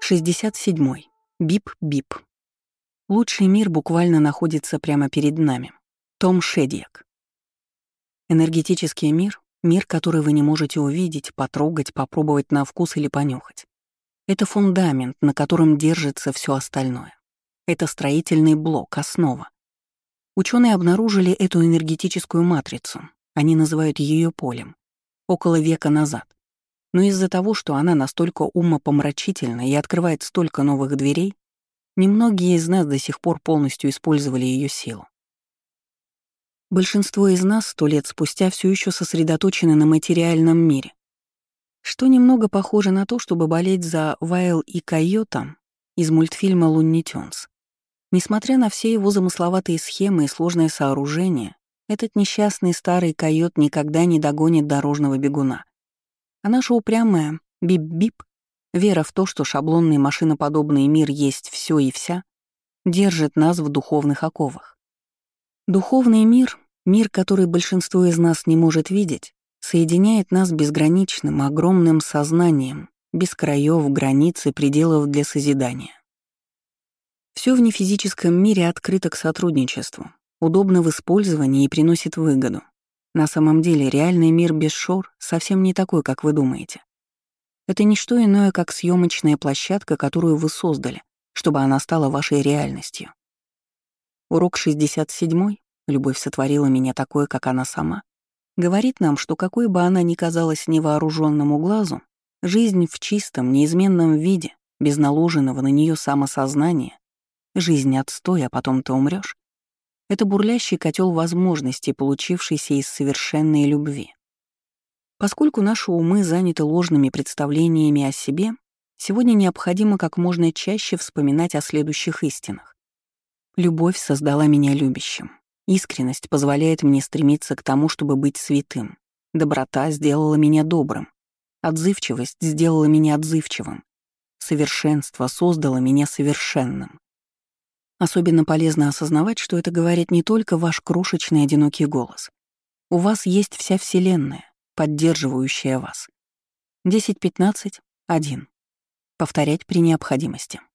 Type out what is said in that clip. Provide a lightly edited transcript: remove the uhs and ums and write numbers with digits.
67. Бип-бип. Лучший мир буквально находится прямо перед нами. Том Шедьяк. Энергетический мир — мир, который вы не можете увидеть, потрогать, попробовать на вкус или понюхать. Это фундамент, на котором держится все остальное. Это строительный блок, основа. Ученые обнаружили эту энергетическую матрицу, они называют ее полем, около века назад. Но из-за того, что она настолько умопомрачительна и открывает столько новых дверей, немногие из нас до сих пор полностью использовали ее силу. Большинство из нас 100 лет спустя все еще сосредоточены на материальном мире, что немного похоже на то, чтобы болеть за Вайл и Койота из мультфильма «Лунни Тюнс». Несмотря на все его замысловатые схемы и сложные сооружения, этот несчастный старый койот никогда не догонит дорожного бегуна. А наша упрямая бип-бип, вера в то, что шаблонный машиноподобный мир есть все и вся, держит нас в духовных оковах. Духовный мир, мир, который большинство из нас не может видеть, соединяет нас безграничным, огромным сознанием, без краев, границ и пределов для созидания. Все в нефизическом мире открыто к сотрудничеству, удобно в использовании и приносит выгоду. На самом деле реальный мир без шор совсем не такой, как вы думаете. Это не что иное, как съемочная площадка, которую вы создали, чтобы она стала вашей реальностью. Урок 67 «Любовь сотворила меня такой, как она сама» говорит нам, что какой бы она ни казалась невооруженному глазу, жизнь в чистом, неизменном виде, без наложенного на нее самосознания, жизнь отстой, а потом ты умрёшь, это бурлящий котел возможностей, получившийся из совершенной любви. Поскольку наши умы заняты ложными представлениями о себе, сегодня необходимо как можно чаще вспоминать о следующих истинах. Любовь создала меня любящим. Искренность позволяет мне стремиться к тому, чтобы быть святым. Доброта сделала меня добрым. Отзывчивость сделала меня отзывчивым. Совершенство создало меня совершенным. Особенно полезно осознавать, что это говорит не только ваш крошечный одинокий голос. У вас есть вся Вселенная, поддерживающая вас. 10-15-1. Повторять при необходимости.